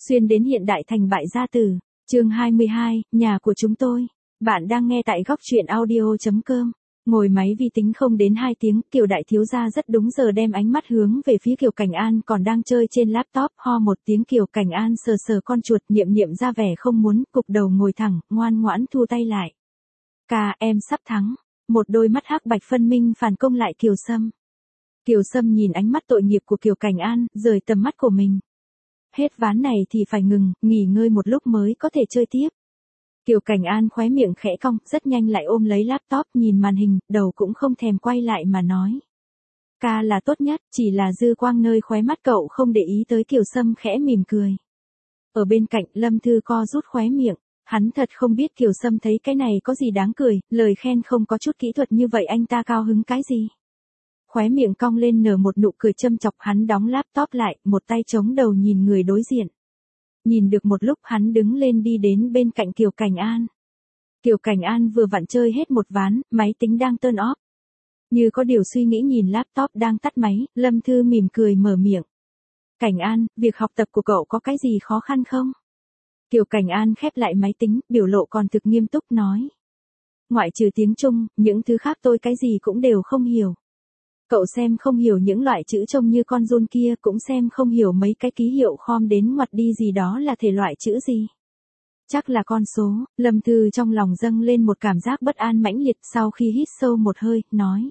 Xuyên đến hiện đại thành bại gia tử. Chương 22, nhà của chúng tôi. Bạn đang nghe tại góc truyện audio.com. Ngồi máy vi tính không đến 2 tiếng, Kiều đại thiếu gia rất đúng giờ đem ánh mắt hướng về phía Kiều Cảnh An còn đang chơi trên laptop, ho một tiếng Kiều Cảnh An sờ sờ con chuột, niệm niệm ra vẻ không muốn, cục đầu ngồi thẳng, ngoan ngoãn thu tay lại. Ca, em sắp thắng. Một đôi mắt hắc bạch phân minh phản công lại Kiều Sâm. Kiều Sâm nhìn ánh mắt tội nghiệp của Kiều Cảnh An, rời tầm mắt của mình. Hết ván này thì phải ngừng, nghỉ ngơi một lúc mới có thể chơi tiếp. Kiều Cảnh An khóe miệng khẽ cong, rất nhanh lại ôm lấy laptop nhìn màn hình, đầu cũng không thèm quay lại mà nói. Ca là tốt nhất, chỉ là dư quang nơi khóe mắt cậu không để ý tới. Kiều Sâm khẽ mỉm cười. Ở bên cạnh, Lâm Thư co rút khóe miệng, hắn thật không biết Kiều Sâm thấy cái này có gì đáng cười, lời khen không có chút kỹ thuật như vậy anh ta cao hứng cái gì. Khóe miệng cong lên nở một nụ cười châm chọc, hắn đóng laptop lại, một tay chống đầu nhìn người đối diện. Nhìn được một lúc hắn đứng lên đi đến bên cạnh Kiều Cảnh An. Kiều Cảnh An vừa vặn chơi hết một ván, máy tính đang turn off. Như có điều suy nghĩ nhìn laptop đang tắt máy, Lâm Thư mỉm cười mở miệng. Cảnh An, việc học tập của cậu có cái gì khó khăn không? Kiều Cảnh An khép lại máy tính, biểu lộ còn thực nghiêm túc nói. Ngoại trừ tiếng Trung, những thứ khác tôi cái gì cũng đều không hiểu. Cậu xem không hiểu những loại chữ trông như con giun kia, cũng xem không hiểu mấy cái ký hiệu khom đến ngoặt đi gì đó là thể loại chữ gì. Chắc là con số. Lâm Thư trong lòng dâng lên một cảm giác bất an mãnh liệt, sau khi hít sâu một hơi, nói.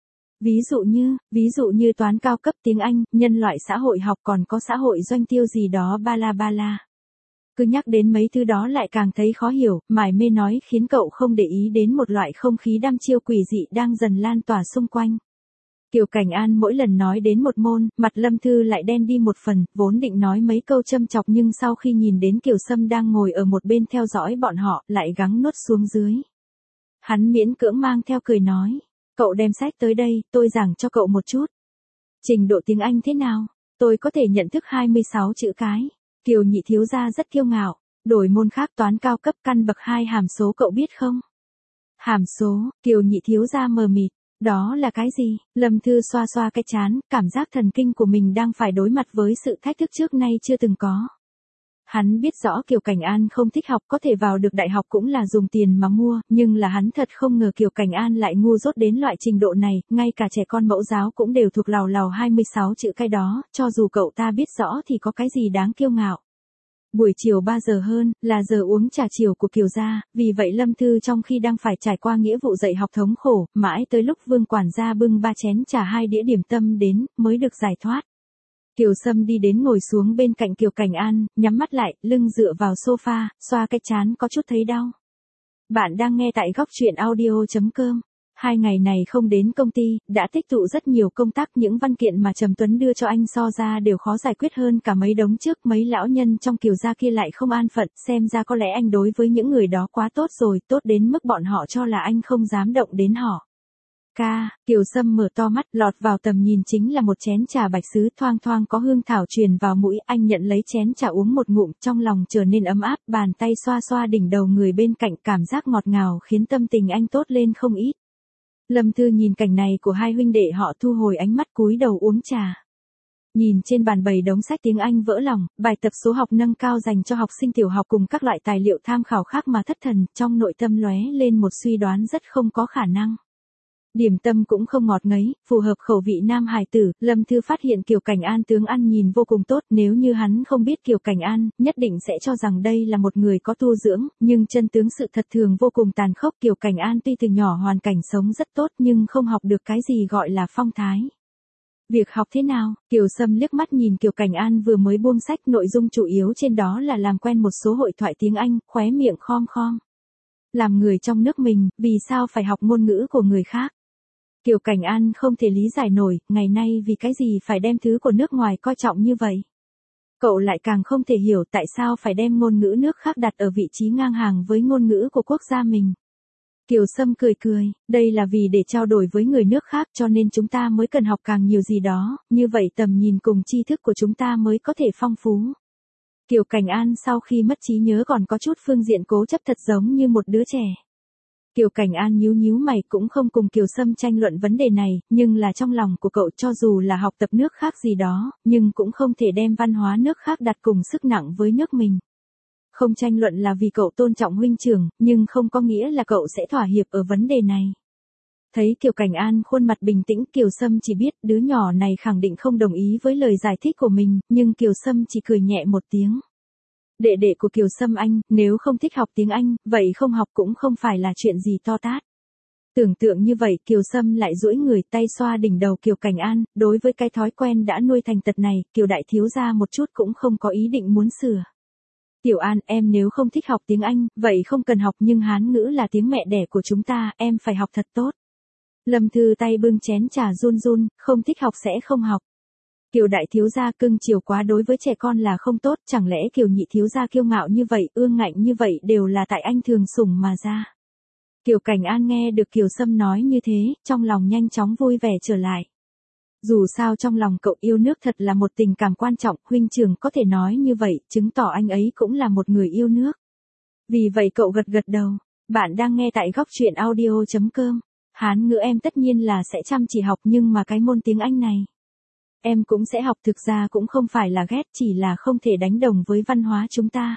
Ví dụ như toán cao cấp, tiếng Anh, nhân loại xã hội học, còn có xã hội doanh tiêu gì đó ba la. Cứ nhắc đến mấy thứ đó lại càng thấy khó hiểu, mải mê nói khiến cậu không để ý đến một loại không khí đăm chiêu quỷ dị đang dần lan tỏa xung quanh. Kiều Cảnh An mỗi lần nói đến một môn, mặt Lâm Thư lại đen đi một phần, vốn định nói mấy câu châm chọc nhưng sau khi nhìn đến Kiều Sâm đang ngồi ở một bên theo dõi bọn họ, lại gắng nuốt xuống dưới. Hắn miễn cưỡng mang theo cười nói, cậu đem sách tới đây, tôi giảng cho cậu một chút. Trình độ tiếng Anh thế nào? Tôi có thể nhận thức 26 chữ cái. Kiều nhị thiếu gia rất kiêu ngạo, đổi môn khác, toán cao cấp căn bậc 2 hàm số cậu biết không? Hàm số, Kiều nhị thiếu gia mờ mịt. Đó là cái gì? Lâm Thư xoa xoa cái trán, cảm giác thần kinh của mình đang phải đối mặt với sự thách thức trước nay chưa từng có. Hắn biết rõ Kiều Cảnh An không thích học, có thể vào được đại học cũng là dùng tiền mà mua, nhưng là hắn thật không ngờ Kiều Cảnh An lại ngu dốt đến loại trình độ này, ngay cả trẻ con mẫu giáo cũng đều thuộc lào 26 chữ cái đó, cho dù cậu ta biết rõ thì có cái gì đáng kiêu ngạo. Buổi chiều 3 giờ hơn, là giờ uống trà chiều của Kiều gia, vì vậy Lâm Thư trong khi đang phải trải qua nghĩa vụ dạy học thống khổ, mãi tới lúc Vương quản gia bưng 3 chén trà 2 đĩa điểm tâm đến, mới được giải thoát. Kiều Sâm đi đến ngồi xuống bên cạnh Kiều Cảnh An, nhắm mắt lại, lưng dựa vào sofa, xoa cái trán có chút thấy đau. Bạn đang nghe tại góc truyện audio.com. 2 ngày này không đến công ty, đã tích tụ rất nhiều công tác, những văn kiện mà Trầm Tuấn đưa cho anh so ra đều khó giải quyết hơn cả mấy đống trước, mấy lão nhân trong Kiều gia kia lại không an phận, xem ra có lẽ anh đối với những người đó quá tốt rồi, tốt đến mức bọn họ cho là anh không dám động đến họ. Ca, Kiều Sâm mở to mắt, lọt vào tầm nhìn chính là một chén trà bạch sứ thoang thoang có hương thảo truyền vào mũi, anh nhận lấy chén trà uống một ngụm, trong lòng trở nên ấm áp, bàn tay xoa xoa đỉnh đầu người bên cạnh, cảm giác ngọt ngào khiến tâm tình anh tốt lên không ít. Lâm Thư nhìn cảnh này của hai huynh đệ họ, thu hồi ánh mắt cúi đầu uống trà. Nhìn trên bàn bày đống sách tiếng Anh vỡ lòng, bài tập số học nâng cao dành cho học sinh tiểu học cùng các loại tài liệu tham khảo khác mà thất thần, trong nội tâm lóe lên một suy đoán rất không có khả năng. Điểm tâm cũng không ngọt ngấy, phù hợp khẩu vị nam hài tử, Lâm Thư phát hiện Kiều Cảnh An tướng ăn nhìn vô cùng tốt, nếu như hắn không biết Kiều Cảnh An, nhất định sẽ cho rằng đây là một người có tu dưỡng, nhưng chân tướng sự thật thường vô cùng tàn khốc. Kiều Cảnh An tuy từ nhỏ hoàn cảnh sống rất tốt nhưng không học được cái gì gọi là phong thái. Việc học thế nào? Kiều Sâm liếc mắt nhìn Kiều Cảnh An vừa mới buông sách, nội dung chủ yếu trên đó là làm quen một số hội thoại tiếng Anh, khóe miệng khom khom. Làm người trong nước mình, vì sao phải học ngôn ngữ của người khác? Kiều Cảnh An không thể lý giải nổi, ngày nay vì cái gì phải đem thứ của nước ngoài coi trọng như vậy. Cậu lại càng không thể hiểu tại sao phải đem ngôn ngữ nước khác đặt ở vị trí ngang hàng với ngôn ngữ của quốc gia mình. Kiều Sâm cười, đây là vì để trao đổi với người nước khác cho nên chúng ta mới cần học càng nhiều gì đó, như vậy tầm nhìn cùng tri thức của chúng ta mới có thể phong phú. Kiều Cảnh An sau khi mất trí nhớ còn có chút phương diện cố chấp thật giống như một đứa trẻ. Kiều Cảnh An nhíu nhíu mày cũng không cùng Kiều Sâm tranh luận vấn đề này, nhưng là trong lòng của cậu cho dù là học tập nước khác gì đó, nhưng cũng không thể đem văn hóa nước khác đặt cùng sức nặng với nước mình. Không tranh luận là vì cậu tôn trọng huynh trưởng, nhưng không có nghĩa là cậu sẽ thỏa hiệp ở vấn đề này. Thấy Kiều Cảnh An khuôn mặt bình tĩnh, Kiều Sâm chỉ biết đứa nhỏ này khẳng định không đồng ý với lời giải thích của mình, nhưng Kiều Sâm chỉ cười nhẹ một tiếng. Đệ đệ của Kiều Sâm anh, nếu không thích học tiếng Anh, vậy không học cũng không phải là chuyện gì to tát. Tưởng tượng như vậy, Kiều Sâm lại duỗi người tay xoa đỉnh đầu Kiều Cảnh An, đối với cái thói quen đã nuôi thành tật này, Kiều đại thiếu gia một chút cũng không có ý định muốn sửa. Tiểu An, em nếu không thích học tiếng Anh, vậy không cần học, nhưng Hán ngữ là tiếng mẹ đẻ của chúng ta, em phải học thật tốt. Lâm Thư tay bưng chén trà run run, không thích học sẽ không học. Kiều đại thiếu gia cưng chiều quá đối với trẻ con là không tốt, chẳng lẽ Kiều nhị thiếu gia kiêu ngạo như vậy, ương ngạnh như vậy đều là tại anh thường sủng mà ra. Kiều Cảnh An nghe được Kiều Sâm nói như thế, trong lòng nhanh chóng vui vẻ trở lại. Dù sao trong lòng cậu yêu nước thật là một tình cảm quan trọng, huynh trưởng có thể nói như vậy, chứng tỏ anh ấy cũng là một người yêu nước. Vì vậy cậu gật gật đầu. Bạn đang nghe tại góc truyện audio.com. Hán ngữ em tất nhiên là sẽ chăm chỉ học, nhưng mà cái môn tiếng Anh này em cũng sẽ học, thực ra cũng không phải là ghét, chỉ là không thể đánh đồng với văn hóa chúng ta.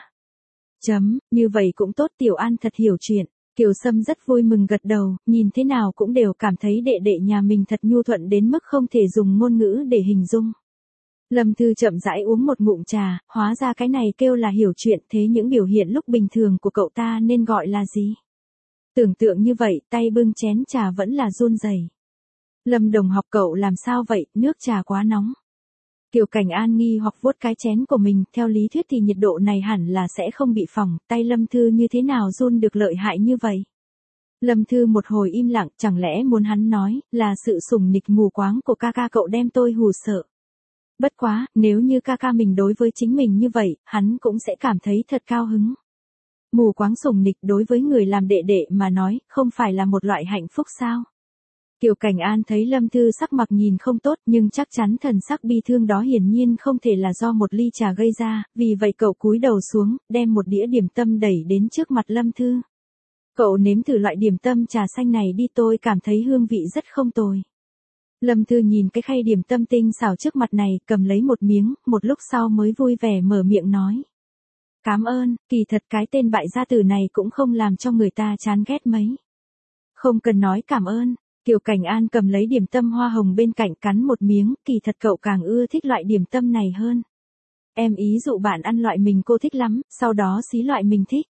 Như vậy cũng tốt, Tiểu An thật hiểu chuyện. Kiều Sâm rất vui mừng gật đầu, nhìn thế nào cũng đều cảm thấy đệ đệ nhà mình thật nhu thuận đến mức không thể dùng ngôn ngữ để hình dung. Lâm Thư chậm rãi uống một ngụm trà, hóa ra cái này kêu là hiểu chuyện, thế những biểu hiện lúc bình thường của cậu ta nên gọi là gì? Tưởng tượng như vậy, tay bưng chén trà vẫn là run rẩy. Lâm đồng học, cậu làm sao vậy, nước trà quá nóng. Kiều Cảnh An nghi hoặc vuốt cái chén của mình, theo lý thuyết thì nhiệt độ này hẳn là sẽ không bị phỏng, tay Lâm Thư như thế nào run được lợi hại như vậy. Lâm Thư một hồi im lặng, chẳng lẽ muốn hắn nói, là sự sủng nịch mù quáng của ca ca cậu đem tôi hù sợ. Bất quá, nếu như ca ca mình đối với chính mình như vậy, hắn cũng sẽ cảm thấy thật cao hứng. Mù quáng sủng nịch đối với người làm đệ đệ mà nói, không phải là một loại hạnh phúc sao? Kiều Cảnh An thấy Lâm Thư sắc mặt nhìn không tốt, nhưng chắc chắn thần sắc bi thương đó hiển nhiên không thể là do một ly trà gây ra, vì vậy cậu cúi đầu xuống, đem một đĩa điểm tâm đẩy đến trước mặt Lâm Thư. Cậu nếm thử loại điểm tâm trà xanh này đi, tôi cảm thấy hương vị rất không tồi. Lâm Thư nhìn cái khay điểm tâm tinh xảo trước mặt này, cầm lấy một miếng, một lúc sau mới vui vẻ mở miệng nói. Cảm ơn, kỳ thật cái tên bại gia tử này cũng không làm cho người ta chán ghét mấy. Không cần nói cảm ơn. Kiều Cảnh An cầm lấy điểm tâm hoa hồng bên cạnh cắn một miếng, kỳ thật cậu càng ưa thích loại điểm tâm này hơn. Em ý dụ bạn ăn loại mình cô thích lắm, sau đó xí loại mình thích.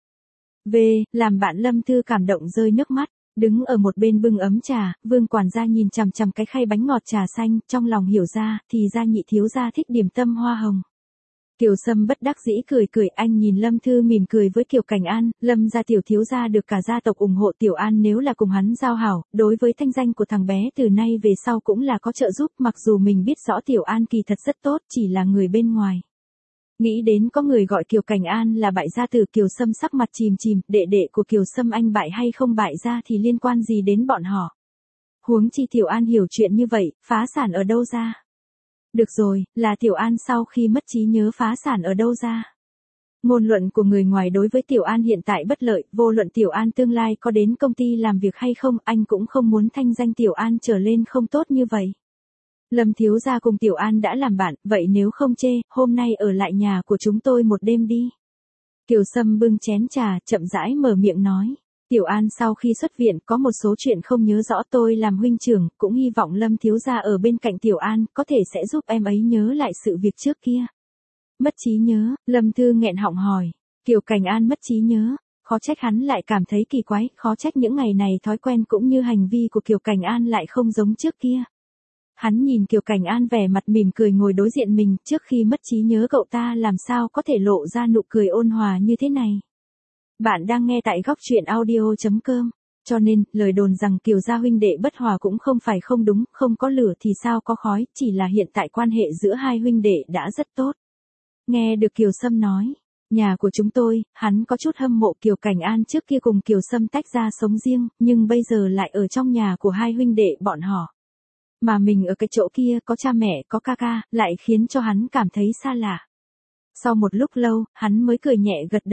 Làm bạn Lâm Thư cảm động rơi nước mắt, đứng ở một bên bưng ấm trà, Vương quản gia nhìn chằm chằm cái khay bánh ngọt trà xanh, trong lòng hiểu ra, thì ra nhị thiếu gia thích điểm tâm hoa hồng. Kiều Sâm bất đắc dĩ cười cười, anh nhìn Lâm Thư mỉm cười với Kiều Cảnh An, Lâm gia tiểu thiếu gia được cả gia tộc ủng hộ, Tiểu An nếu là cùng hắn giao hảo, đối với thanh danh của thằng bé từ nay về sau cũng là có trợ giúp, mặc dù mình biết rõ Tiểu An kỳ thật rất tốt, chỉ là người bên ngoài. Nghĩ đến có người gọi Kiều Cảnh An là bại gia tử, Kiều Sâm sắc mặt chìm chìm, đệ đệ của Kiều Sâm anh bại hay không bại gia thì liên quan gì đến bọn họ. Huống chi Tiểu An hiểu chuyện như vậy, phá sản ở đâu ra? Được rồi, là Tiểu An sau khi mất trí nhớ phá sản ở đâu ra? Ngôn luận của người ngoài đối với Tiểu An hiện tại bất lợi, vô luận Tiểu An tương lai có đến công ty làm việc hay không, anh cũng không muốn thanh danh Tiểu An trở lên không tốt như vậy. Lâm thiếu gia cùng Tiểu An đã làm bạn, vậy nếu không chê, hôm nay ở lại nhà của chúng tôi một đêm đi. Kiều Sâm bưng chén trà, chậm rãi mở miệng nói. Tiểu An sau khi xuất viện có một số chuyện không nhớ rõ, tôi làm huynh trưởng, cũng hy vọng Lâm thiếu gia ở bên cạnh Tiểu An, có thể sẽ giúp em ấy nhớ lại sự việc trước kia. Mất trí nhớ, Lâm Thư nghẹn họng hỏi. Kiều Cảnh An mất trí nhớ, khó trách hắn lại cảm thấy kỳ quái, khó trách những ngày này thói quen cũng như hành vi của Kiều Cảnh An lại không giống trước kia. Hắn nhìn Kiều Cảnh An vẻ mặt mỉm cười ngồi đối diện mình, trước khi mất trí nhớ cậu ta làm sao có thể lộ ra nụ cười ôn hòa như thế này. Bạn đang nghe tại góc truyện audio.com, cho nên, lời đồn rằng Kiều gia huynh đệ bất hòa cũng không phải không đúng, không có lửa thì sao có khói, chỉ là hiện tại quan hệ giữa hai huynh đệ đã rất tốt. Nghe được Kiều Sâm nói, nhà của chúng tôi, hắn có chút hâm mộ Kiều Cảnh An trước kia cùng Kiều Sâm tách ra sống riêng, nhưng bây giờ lại ở trong nhà của hai huynh đệ bọn họ. Mà mình ở cái chỗ kia có cha mẹ, có ca ca, lại khiến cho hắn cảm thấy xa lạ. Sau một lúc lâu, hắn mới cười nhẹ gật đầu.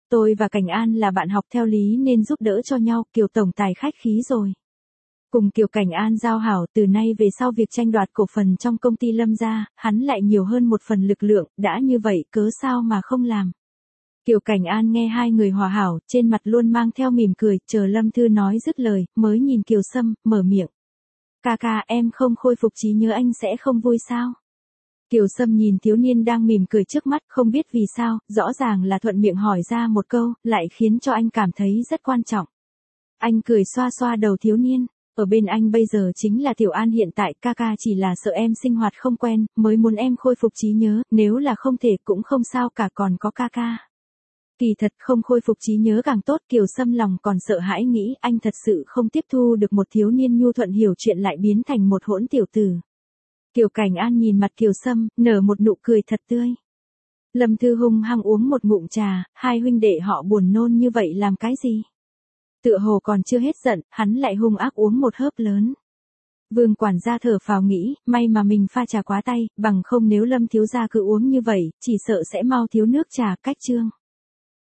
Tôi và Cảnh An là bạn học theo lý nên giúp đỡ cho nhau, Kiều tổng tài khách khí rồi. Cùng Kiều Cảnh An giao hảo, từ nay về sau việc tranh đoạt cổ phần trong công ty Lâm gia, hắn lại nhiều hơn một phần lực lượng, đã như vậy cớ sao mà không làm. Kiều Cảnh An nghe hai người hòa hảo, trên mặt luôn mang theo mỉm cười, chờ Lâm Thư nói dứt lời, mới nhìn Kiều Sâm, mở miệng. Ca ca, em không khôi phục trí nhớ anh sẽ không vui sao? Kiều Sâm nhìn thiếu niên đang mỉm cười trước mắt, không biết vì sao, rõ ràng là thuận miệng hỏi ra một câu, lại khiến cho anh cảm thấy rất quan trọng. Anh cười xoa xoa đầu thiếu niên, ở bên anh bây giờ chính là Tiểu An hiện tại, ca ca chỉ là sợ em sinh hoạt không quen, mới muốn em khôi phục trí nhớ, nếu là không thể cũng không sao cả, còn có ca ca. Kỳ thật không khôi phục trí nhớ càng tốt, Kiều Sâm lòng còn sợ hãi nghĩ anh thật sự không tiếp thu được một thiếu niên nhu thuận hiểu chuyện lại biến thành một hỗn tiểu tử. Kiều Cảnh An nhìn mặt Kiều Sâm, nở một nụ cười thật tươi. Lâm Thư hung hăng uống một ngụm trà, hai huynh đệ họ buồn nôn như vậy làm cái gì? Tựa hồ còn chưa hết giận, hắn lại hung ác uống một hớp lớn. Vương quản gia thở phào nghĩ, may mà mình pha trà quá tay, bằng không nếu Lâm thiếu gia cứ uống như vậy, chỉ sợ sẽ mau thiếu nước trà, cách chương.